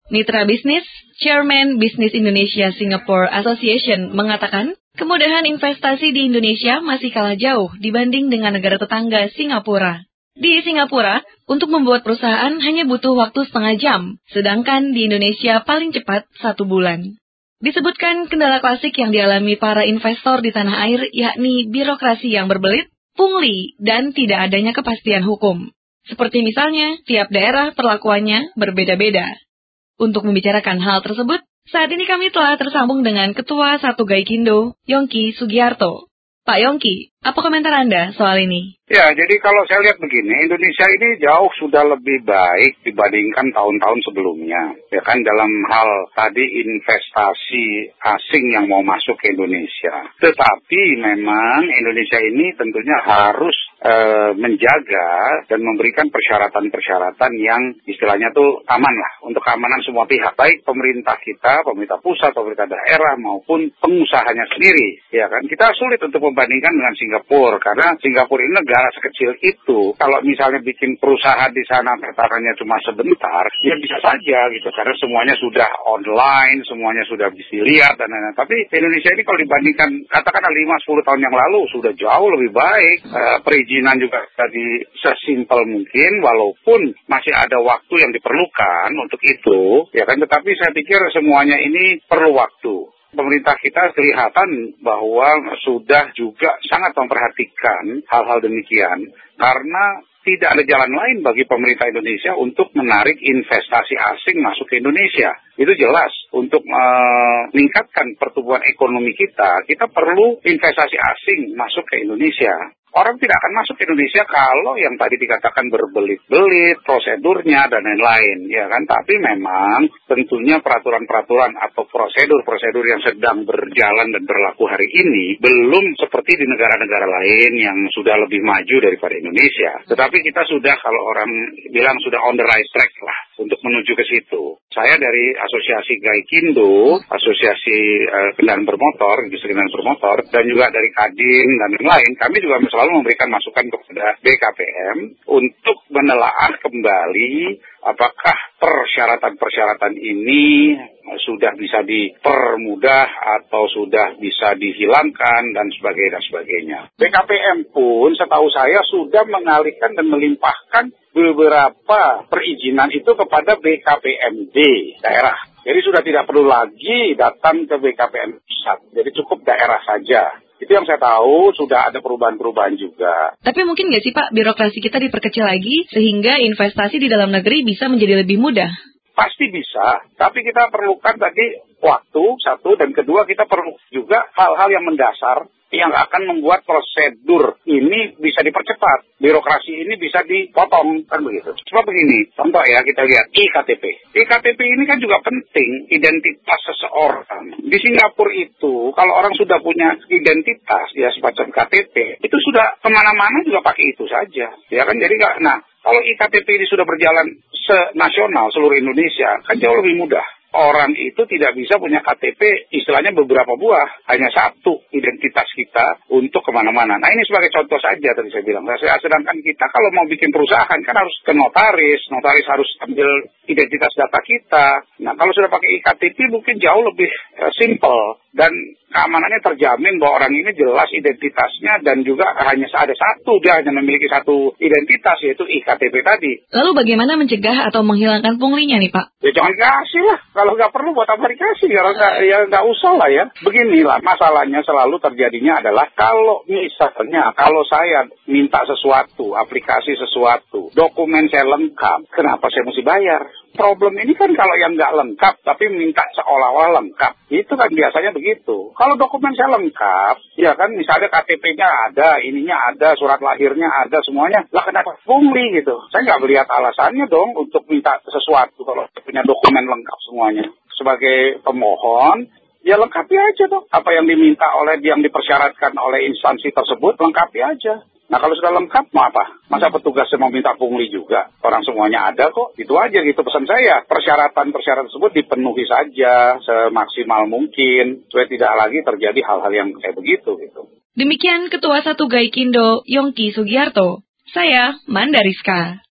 Mitra Bisnis, Chairman Business Indonesia Singapore Association mengatakan, kemudahan investasi di Indonesia masih kalah jauh dibanding dengan negara tetangga Singapura. Di Singapura, untuk membuat perusahaan hanya butuh waktu setengah jam, sedangkan di Indonesia paling cepat 1 bulan. Disebutkan kendala klasik yang dialami para investor di tanah air yakni birokrasi yang berbelit, pungli, dan tidak adanya kepastian hukum. Seperti misalnya, tiap daerah perlakuannya berbeda-beda. Untuk membicarakan hal tersebut, saat ini kami telah tersambung dengan Ketua Satu Gaikindo, Yongki Sugiarto. Pak Yongki, apa komentar Anda soal ini? Ya, jadi kalau saya lihat begini, Indonesia ini jauh sudah lebih baik dibandingkan tahun-tahun sebelumnya. Ya kan, dalam hal tadi investasi asing yang mau masuk ke Indonesia. Tetapi memang Indonesia ini tentunya harus menjaga dan memberikan persyaratan-persyaratan yang istilahnya tuh aman lah, untuk keamanan semua pihak, baik pemerintah kita, pemerintah pusat, pemerintah daerah maupun pengusahanya sendiri. Ya kan, kita sulit untuk membandingkan dengan Singapura, karena Singapura ini negara sekecil itu, kalau misalnya bikin perusahaan di sana pertarannya cuma sebentar, ya bisa saja gitu, karena semuanya sudah online, semuanya sudah bisa dilihat dan lain-lain. Tapi Indonesia ini kalau dibandingkan katakanlah 5-10 tahun yang lalu sudah jauh lebih baik. Perizinan juga tadi sesimpel mungkin, walaupun masih ada waktu yang diperlukan untuk itu, ya kan. Tetapi saya pikir semuanya ini perlu waktu. Pemerintah kita kelihatan bahwa sudah juga sangat memperhatikan hal-hal demikian, karena tidak ada jalan lain bagi pemerintah Indonesia untuk menarik investasi asing masuk ke Indonesia. Itu jelas, untuk meningkatkan pertumbuhan ekonomi kita perlu investasi asing masuk ke Indonesia. Orang tidak akan masuk ke Indonesia kalau yang tadi dikatakan berbelit-belit, prosedurnya dan lain-lain, ya kan? Tapi memang tentunya peraturan-peraturan atau prosedur-prosedur yang sedang berjalan dan berlaku hari ini belum seperti di negara-negara lain yang sudah lebih maju daripada Indonesia. Tetapi kita sudah, kalau orang bilang sudah on the right track lah untuk menuju ke situ. Saya dari Asosiasi Gaikindo, Asosiasi Kendaraan Bermotor, Industri Kendaraan Bermotor, dan juga dari Kadin dan lain-lain, kami juga selalu memberikan masukan kepada BKPM untuk menelaah kembali apakah persyaratan-persyaratan ini sudah bisa dipermudah atau sudah bisa dihilangkan dan sebagainya. BKPM pun setahu saya sudah mengalihkan dan melimpahkan beberapa perizinan itu kepada BKPMD daerah. Jadi sudah tidak perlu lagi datang ke BKPM pusat. Jadi cukup daerah saja. Itu yang saya tahu, sudah ada perubahan-perubahan juga. Tapi mungkin nggak sih Pak, birokrasi kita diperkecil lagi sehingga investasi di dalam negeri bisa menjadi lebih mudah? Pasti bisa, tapi kita perlukan tadi waktu, satu, dan kedua kita perlu juga hal-hal yang mendasar yang akan membuat prosedur ini bisa dipercepat, birokrasi ini bisa dipotong, kan begitu. Coba begini, contoh ya, kita lihat IKTP. IKTP ini kan juga penting, identitas seseorang. Di Singapura itu, kalau orang sudah punya identitas, ya semacam KTP, itu sudah kemana-mana juga pakai itu saja. Ya kan, jadi nah, kalau IKTP ini sudah berjalan senasional, seluruh Indonesia, kan jauh lebih mudah. Orang itu tidak bisa punya KTP, istilahnya beberapa buah, hanya satu identitas kita untuk kemana-mana. Nah ini sebagai contoh saja tadi saya bilang. Sedangkan kita kalau mau bikin perusahaan kan harus ke notaris harus ambil identitas data kita. Nah kalau sudah pakai IKTP mungkin jauh lebih simple dan keamanannya terjamin bahwa orang ini jelas identitasnya dan juga hanya ada satu, dia hanya memiliki satu identitas yaitu IKTP tadi. Lalu bagaimana mencegah atau menghilangkan punglinya nih Pak? Ya jangan kasih lah. Kalau nggak perlu buat apa dikasih, nggak usah lah ya. Beginilah masalahnya selalu terjadinya adalah kalau misalnya kalau saya minta sesuatu, aplikasi sesuatu, dokumen saya lengkap, kenapa saya mesti bayar? Problem ini kan kalau yang nggak lengkap tapi minta seolah-olah lengkap, itu kan biasanya begitu. Kalau dokumen saya lengkap, ya kan misalnya KTP-nya ada, ininya ada, surat lahirnya ada, semuanya, lah kenapa pungli gitu? Saya nggak melihat alasannya dong untuk minta sesuatu kalau punya dokumen lengkap semuanya. Sebagai pemohon, ya lengkapi aja dong. Apa yang diminta yang dipersyaratkan oleh instansi tersebut, lengkapi aja. Nah kalau sudah lengkap mau apa? Masa petugasnya mau minta pungli juga? Orang semuanya ada kok. Itu aja gitu pesan saya. Persyaratan-persyaratan tersebut dipenuhi saja semaksimal mungkin supaya tidak lagi terjadi hal-hal yang kayak begitu gitu. Demikian Ketua Satu Gaikindo, Yongki Sugiarto. Saya Mandariska.